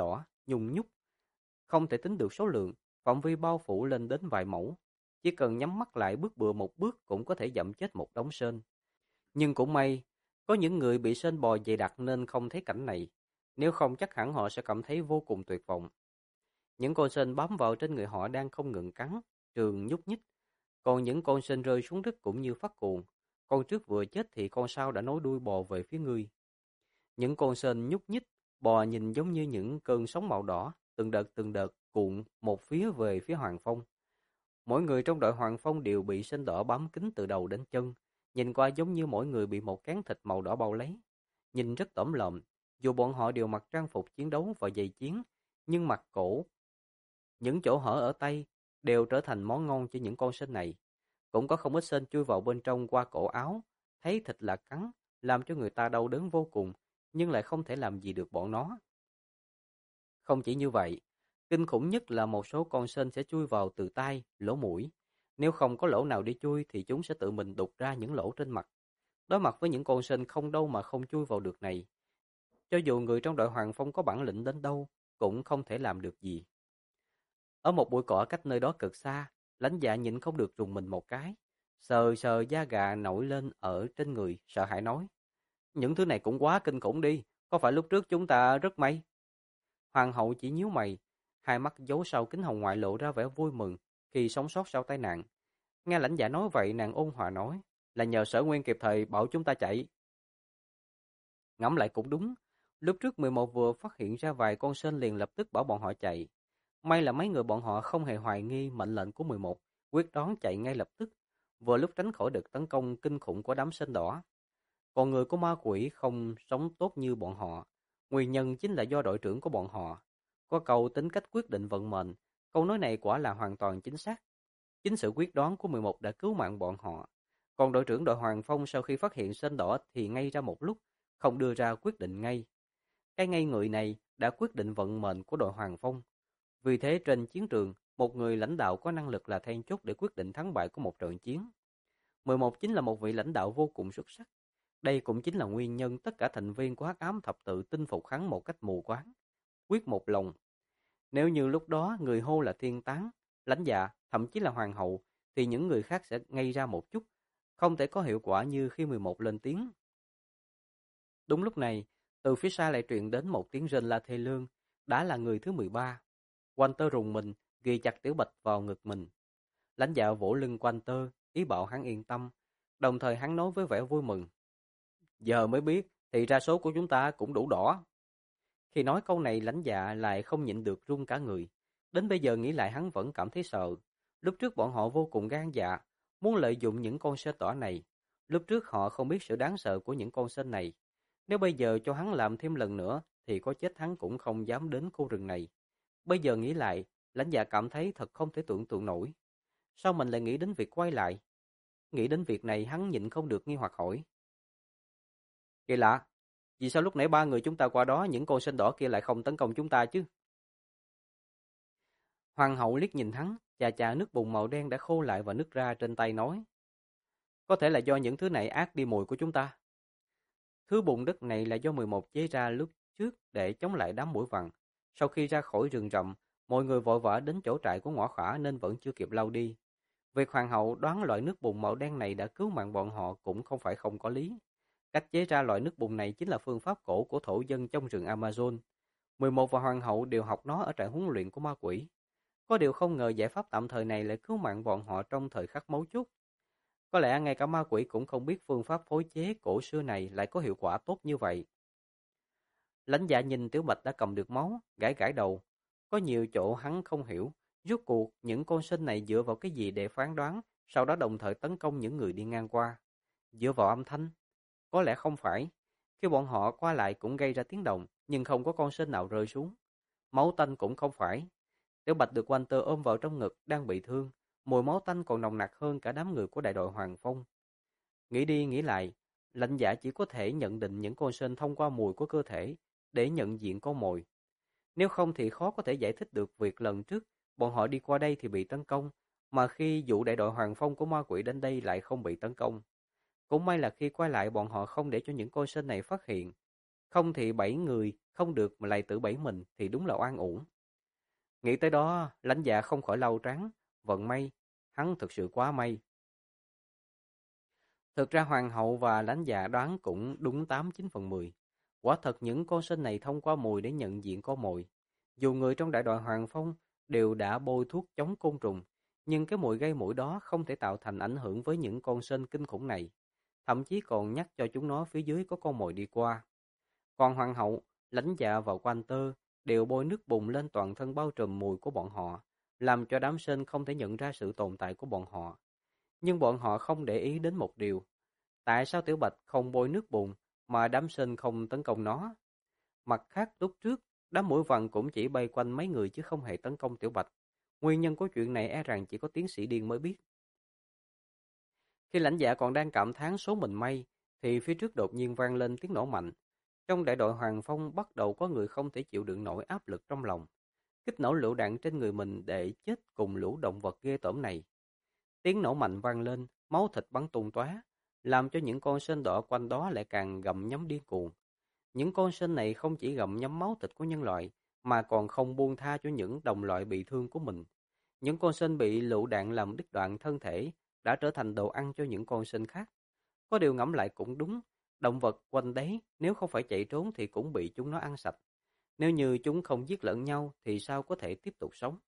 nhung nhúc, không thể tính được số lượng, phạm vi bao phủ lên đến vài mẫu. Chỉ cần nhắm mắt lại bước bừa một bước cũng có thể dẫm chết một đống sên. Nhưng cũng may, có những người bị sên bò dày đặc nên không thấy cảnh này. Nếu không chắc hẳn họ sẽ cảm thấy vô cùng tuyệt vọng. Những con sên bám vào trên người họ đang không ngừng cắn, trường nhúc nhích. Còn những con sên rơi xuống đất cũng như phát cuồng. Con trước vừa chết thì con sau đã nối đuôi bò về phía ngươi. Những con sên nhúc nhích, bò nhìn giống như những cơn sóng màu đỏ, từng đợt cuộn một phía về phía Hoàng Phong. Mỗi người trong đội Hoàng Phong đều bị sên đỏ bám kín từ đầu đến chân, nhìn qua giống như mỗi người bị một cán thịt màu đỏ bao lấy. Nhìn rất tởm lợm, dù bọn họ đều mặc trang phục chiến đấu và giày chiến, nhưng mặt cổ, những chỗ hở ở tay đều trở thành món ngon cho những con sên này. Cũng có không ít sên chui vào bên trong qua cổ áo, thấy thịt là cắn, làm cho người ta đau đớn vô cùng, nhưng lại không thể làm gì được bọn nó. Không chỉ như vậy, kinh khủng nhất là một số con sên sẽ chui vào từ tai, lỗ mũi. Nếu không có lỗ nào để chui thì chúng sẽ tự mình đục ra những lỗ trên mặt. Đối mặt với những con sên không đâu mà không chui vào được này, cho dù người trong đội Hoàng Phong có bản lĩnh đến đâu, cũng không thể làm được gì. Ở một bụi cỏ cách nơi đó cực xa, Lãnh Dạ nhịn không được rùng mình một cái, sờ sờ da gà nổi lên ở trên người, sợ hãi nói: những thứ này cũng quá kinh khủng đi, có phải lúc trước chúng ta rất may? Hoàng hậu chỉ nhíu mày, hai mắt giấu sau kính hồng ngoại lộ ra vẻ vui mừng khi sống sót sau tai nạn. Nghe Lãnh Dạ nói vậy, nàng ôn hòa nói: là nhờ Sở Nguyên kịp thời bảo chúng ta chạy. Ngẫm lại cũng đúng, lúc trước 11 vừa phát hiện ra vài con sên liền lập tức bảo bọn họ chạy. May là mấy người bọn họ không hề hoài nghi mệnh lệnh của 11, quyết đoán chạy ngay lập tức, vừa lúc tránh khỏi đợt tấn công kinh khủng của đám sên đỏ. Còn người của ma quỷ không sống tốt như bọn họ, nguyên nhân chính là do đội trưởng của bọn họ. Có câu tính cách quyết định vận mệnh, câu nói này quả là hoàn toàn chính xác. Chính sự quyết đoán của 11 đã cứu mạng bọn họ. Còn đội trưởng đội Hoàng Phong sau khi phát hiện sên đỏ thì ngay ra một lúc, không đưa ra quyết định ngay. Cái ngay người này đã quyết định vận mệnh của đội Hoàng Phong. Vì thế trên chiến trường, một người lãnh đạo có năng lực là then chốt để quyết định thắng bại của một trận chiến. 11 chính là một vị lãnh đạo vô cùng xuất sắc. Đây cũng chính là nguyên nhân tất cả thành viên của Hắc Ám Thập Tự tin phục hắn một cách mù quáng, quyết một lòng. Nếu như lúc đó người hô là thiên tán, lãnh dạ, thậm chí là hoàng hậu, thì những người khác sẽ ngây ra một chút, không thể có hiệu quả như khi 11 lên tiếng. Đúng lúc này, từ phía xa lại truyền đến một tiếng rên la thê lương, đã là người thứ 13. Walter rùng mình, ghi chặt Tiểu Bạch vào ngực mình. Lãnh dạ vỗ lưng Walter, ý bảo hắn yên tâm, đồng thời hắn nói với vẻ vui mừng: giờ mới biết, thì ra số của chúng ta cũng đủ đỏ. Khi nói câu này, lãnh dạ lại không nhịn được run cả người. Đến bây giờ nghĩ lại hắn vẫn cảm thấy sợ. Lúc trước bọn họ vô cùng gan dạ, muốn lợi dụng những con sên đỏ này. Lúc trước họ không biết sự đáng sợ của những con sên này. Nếu bây giờ cho hắn làm thêm lần nữa, thì có chết hắn cũng không dám đến khu rừng này. Bây giờ nghĩ lại, lãnh dạ cảm thấy thật không thể tưởng tượng nổi. Sao mình lại nghĩ đến việc quay lại? Nghĩ đến việc này hắn nhịn không được nghi hoặc hỏi: kỳ lạ, vì sao lúc nãy ba người chúng ta qua đó những con sên đỏ kia lại không tấn công chúng ta chứ? Hoàng hậu liếc nhìn hắn, chà chà nước bùn màu đen đã khô lại và nứt ra trên tay nói: có thể là do những thứ này át đi mùi của chúng ta. Thứ bùn đất này là do 11 chế ra lúc trước để chống lại đám muỗi vằn. Sau khi ra khỏi rừng rậm, mọi người vội vã đến chỗ trại của Ngõ Khả nên vẫn chưa kịp lau đi. Việc hoàng hậu đoán loại nước bùn màu đen này đã cứu mạng bọn họ cũng không phải không có lý. Cách chế ra loại nước bùn này chính là phương pháp cổ của thổ dân trong rừng Amazon. 11 và hoàng hậu đều học nó ở trại huấn luyện của ma quỷ. Có điều không ngờ giải pháp tạm thời này lại cứu mạng bọn họ trong thời khắc mấu chốt. Có lẽ ngay cả ma quỷ cũng không biết phương pháp phối chế cổ xưa này lại có hiệu quả tốt như vậy. Lãnh dạ nhìn Tiểu Bạch đã cầm được máu, gãi gãi đầu. Có nhiều chỗ hắn không hiểu, rốt cuộc những con sinh này dựa vào cái gì để phán đoán, sau đó đồng thời tấn công những người đi ngang qua. Dựa vào âm thanh? Có lẽ không phải. Khi bọn họ qua lại cũng gây ra tiếng động, nhưng không có con sinh nào rơi xuống. Máu tanh cũng không phải. Tiểu Bạch được Walter ôm vào trong ngực, đang bị thương. Mùi máu tanh còn nồng nặc hơn cả đám người của đại đội Hoàng Phong. Nghĩ đi nghĩ lại, lãnh giả chỉ có thể nhận định những con sên thông qua mùi của cơ thể để nhận diện con mồi. Nếu không thì khó có thể giải thích được việc lần trước bọn họ đi qua đây thì bị tấn công, mà khi vụ đại đội Hoàng Phong của ma quỷ đến đây lại không bị tấn công. Cũng may là khi quay lại bọn họ không để cho những con sên này phát hiện. Không thì 7 người không được mà lại tự bẫy mình thì đúng là oan uổng. Nghĩ tới đó, Lãnh Dạ không khỏi lau trán, vận may, hắn thực sự quá may. Thực ra hoàng hậu và Lãnh Dạ đoán cũng đúng 89/10. Quả thật những con sinh này thông qua mùi để nhận diện con mồi. Dù người trong đại đội Hoàng Phong đều đã bôi thuốc chống côn trùng, nhưng cái mùi gây mũi đó không thể tạo thành ảnh hưởng với những con sinh kinh khủng này, thậm chí còn nhắc cho chúng nó phía dưới có con mồi đi qua. Còn hoàng hậu, Lãnh Dạ và Quan Tơ đều bôi nước bùn lên toàn thân bao trùm mùi của bọn họ, làm cho đám sinh không thể nhận ra sự tồn tại của bọn họ. Nhưng bọn họ không để ý đến một điều. Tại sao Tiểu Bạch không bôi nước bùn mà đám sinh không tấn công nó? Mặt khác lúc trước, đám muỗi vằn cũng chỉ bay quanh mấy người chứ không hề tấn công Tiểu Bạch. Nguyên nhân của chuyện này e rằng chỉ có tiến sĩ điên mới biết. Khi Lãnh Dạ còn đang cảm thán số mình may, thì phía trước đột nhiên vang lên tiếng nổ mạnh. Trong đại đội Hoàng Phong bắt đầu có người không thể chịu đựng nổi áp lực trong lòng, kích nổ lựu đạn trên người mình để chết cùng lũ động vật ghê tởm này. Tiếng nổ mạnh vang lên, máu thịt bắn tung tóe, làm cho những con sên đỏ quanh đó lại càng gặm nhấm điên cuồng. Những con sên này không chỉ gặm nhấm máu thịt của nhân loại, mà còn không buông tha cho những đồng loại bị thương của mình. Những con sên bị lựu đạn làm đứt đoạn thân thể đã trở thành đồ ăn cho những con sên khác. Có điều ngẫm lại cũng đúng, động vật quanh đấy nếu không phải chạy trốn thì cũng bị chúng nó ăn sạch. Nếu như chúng không giết lẫn nhau thì sao có thể tiếp tục sống?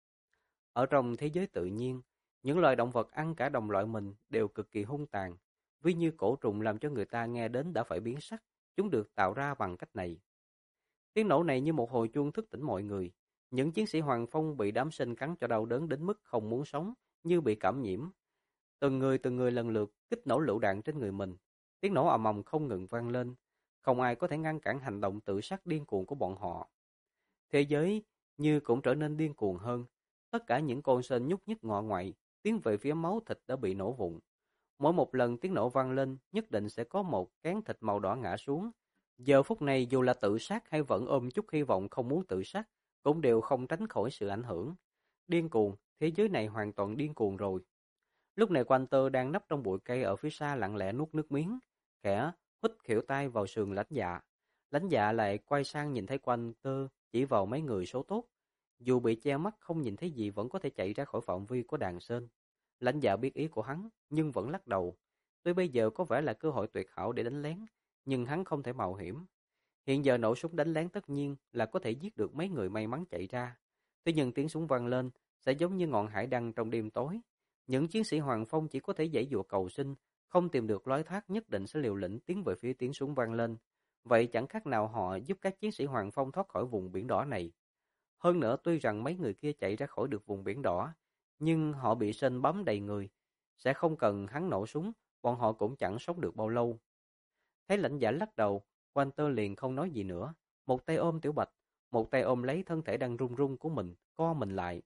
Ở trong thế giới tự nhiên, những loài động vật ăn cả đồng loại mình đều cực kỳ hung tàn. Ví như cổ trùng làm cho người ta nghe đến đã phải biến sắc, chúng được tạo ra bằng cách này. Tiếng nổ này như một hồi chuông thức tỉnh mọi người. Những chiến sĩ Hoàng Phong bị đám sinh cắn cho đau đớn đến mức không muốn sống, như bị cảm nhiễm. Từng người lần lượt kích nổ lựu đạn trên người mình. Tiếng nổ ầm ầm không ngừng vang lên. Không ai có thể ngăn cản hành động tự sát điên cuồng của bọn họ. Thế giới như cũng trở nên điên cuồng hơn. Tất cả những con sên nhúc nhích ngọ ngoại, tiến về phía máu thịt đã bị nổ vụn. Mỗi một lần tiếng nổ vang lên, nhất định sẽ có một cán thịt màu đỏ ngã xuống. Giờ phút này dù là tự sát hay vẫn ôm chút hy vọng không muốn tự sát, cũng đều không tránh khỏi sự ảnh hưởng. Điên cuồng, thế giới này hoàn toàn điên cuồng rồi. Lúc này Walter đang nấp trong bụi cây ở phía xa lặng lẽ nuốt nước miếng, khẽ hít khỉu tay vào sườn Lãnh Dạ. Lãnh Dạ lại quay sang nhìn thấy Walter chỉ vào mấy người số tốt. Dù bị che mắt không nhìn thấy gì vẫn có thể chạy ra khỏi phạm vi của đàn sên. Lãnh Dạ biết ý của hắn, nhưng vẫn lắc đầu. Tuy bây giờ có vẻ là cơ hội tuyệt hảo để đánh lén, nhưng hắn không thể mạo hiểm. Hiện giờ nổ súng đánh lén tất nhiên là có thể giết được mấy người may mắn chạy ra. Tuy nhiên tiếng súng vang lên sẽ giống như ngọn hải đăng trong đêm tối. Những chiến sĩ Hoàng Phong chỉ có thể giãy giụa cầu sinh, không tìm được lối thoát nhất định sẽ liều lĩnh tiến về phía tiếng súng vang lên. Vậy chẳng khác nào họ giúp các chiến sĩ Hoàng Phong thoát khỏi vùng biển đỏ này. Hơn nữa tuy rằng mấy người kia chạy ra khỏi được vùng biển đỏ, nhưng họ bị sên bám đầy người. Sẽ không cần hắn nổ súng, bọn họ cũng chẳng sống được bao lâu. Thấy Lãnh Dạ lắc đầu, Walter liền không nói gì nữa. Một tay ôm Tiểu Bạch, một tay ôm lấy thân thể đang run run của mình, co mình lại.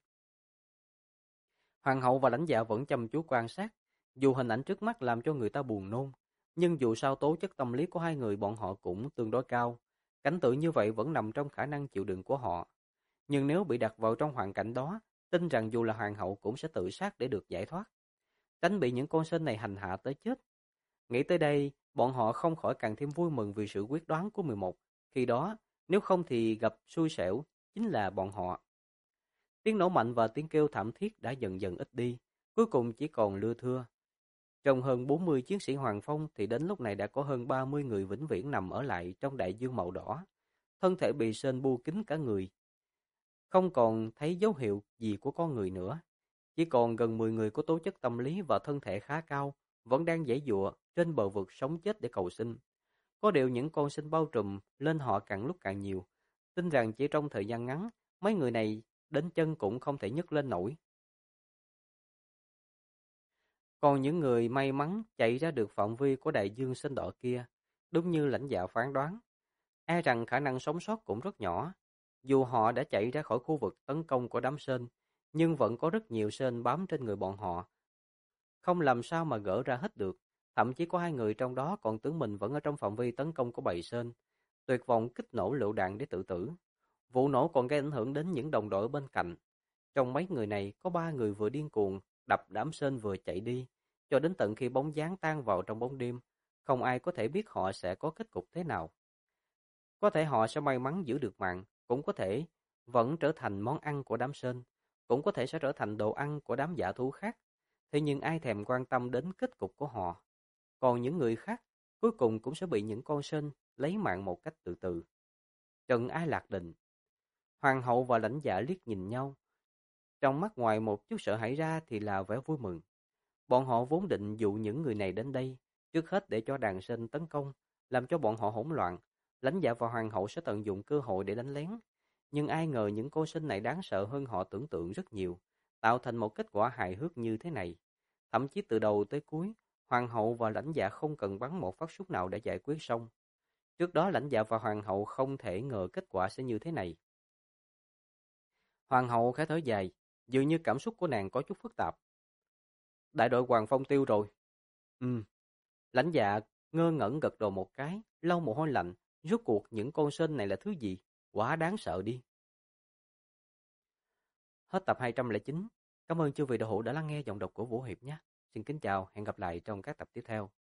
Hoàng hậu và Lãnh Dạ vẫn chăm chú quan sát. Dù hình ảnh trước mắt làm cho người ta buồn nôn, nhưng dù sao tố chất tâm lý của hai người bọn họ cũng tương đối cao. Cảnh tượng như vậy vẫn nằm trong khả năng chịu đựng của họ. Nhưng nếu bị đặt vào trong hoàn cảnh đó, tin rằng dù là hoàng hậu cũng sẽ tự sát để được giải thoát, tránh bị những con sên này hành hạ tới chết. Nghĩ tới đây, bọn họ không khỏi càng thêm vui mừng vì sự quyết đoán của 11. Khi đó, nếu không thì gặp xui xẻo, chính là bọn họ. Tiếng nổ mạnh và tiếng kêu thảm thiết đã dần dần ít đi, cuối cùng chỉ còn lưa thưa. Trong hơn 40 chiến sĩ Hoàng Phong thì đến lúc này đã có hơn 30 người vĩnh viễn nằm ở lại trong đại dương màu đỏ. Thân thể bị sên bu kín cả người. Không còn thấy dấu hiệu gì của con người nữa. Chỉ còn gần 10 người có tố chất tâm lý và thân thể khá cao, vẫn đang giãy giụa trên bờ vực sống chết để cầu sinh. Có điều những con sinh bao trùm lên họ càng lúc càng nhiều. Tin rằng chỉ trong thời gian ngắn, mấy người này đến chân cũng không thể nhấc lên nổi. Còn những người may mắn chạy ra được phạm vi của đại dương sinh đỏ kia, đúng như Lãnh Dạ phán đoán, e rằng khả năng sống sót cũng rất nhỏ. Dù họ đã chạy ra khỏi khu vực tấn công của đám sên, nhưng vẫn có rất nhiều sên bám trên người bọn họ. Không làm sao mà gỡ ra hết được, thậm chí có hai người trong đó còn tưởng mình vẫn ở trong phạm vi tấn công của bầy sên, tuyệt vọng kích nổ lựu đạn để tự tử. Vụ nổ còn gây ảnh hưởng đến những đồng đội bên cạnh. Trong mấy người này có ba người vừa điên cuồng, đập đám sên vừa chạy đi, cho đến tận khi bóng dáng tan vào trong bóng đêm, không ai có thể biết họ sẽ có kết cục thế nào. Có thể họ sẽ may mắn giữ được mạng, cũng có thể vẫn trở thành món ăn của đám sên, cũng có thể sẽ trở thành đồ ăn của đám dã thú khác. Thế nhưng ai thèm quan tâm đến kết cục của họ. Còn những người khác, cuối cùng cũng sẽ bị những con sên lấy mạng một cách từ từ. Trần Ai Lạc Định. Hoàng hậu và lãnh dạ liếc nhìn nhau. Trong mắt ngoài một chút sợ hãi ra thì là vẻ vui mừng. Bọn họ vốn định dụ những người này đến đây, trước hết để cho đàn sên tấn công, làm cho bọn họ hỗn loạn. Lãnh dạ và hoàng hậu sẽ tận dụng cơ hội để đánh lén. Nhưng ai ngờ những cô sinh này đáng sợ hơn họ tưởng tượng rất nhiều, tạo thành một kết quả hài hước như thế này. Thậm chí từ đầu tới cuối, hoàng hậu và lãnh dạ không cần bắn một phát súng nào để giải quyết xong. Trước đó lãnh dạ và hoàng hậu không thể ngờ kết quả sẽ như thế này. Hoàng hậu khẽ thở dài, dường như cảm xúc của nàng có chút phức tạp. Đại đội Hoàng Phong tiêu rồi. Lãnh dạ ngơ ngẩn gật đầu một cái, lau mồ hôi lạnh. Rốt cuộc những con sên này là thứ gì? Quá đáng sợ đi. Hết tập 209. Cảm ơn chư vị đạo hữu đã lắng nghe giọng đọc của Vũ Hiệp nhé. Xin kính chào, hẹn gặp lại trong các tập tiếp theo.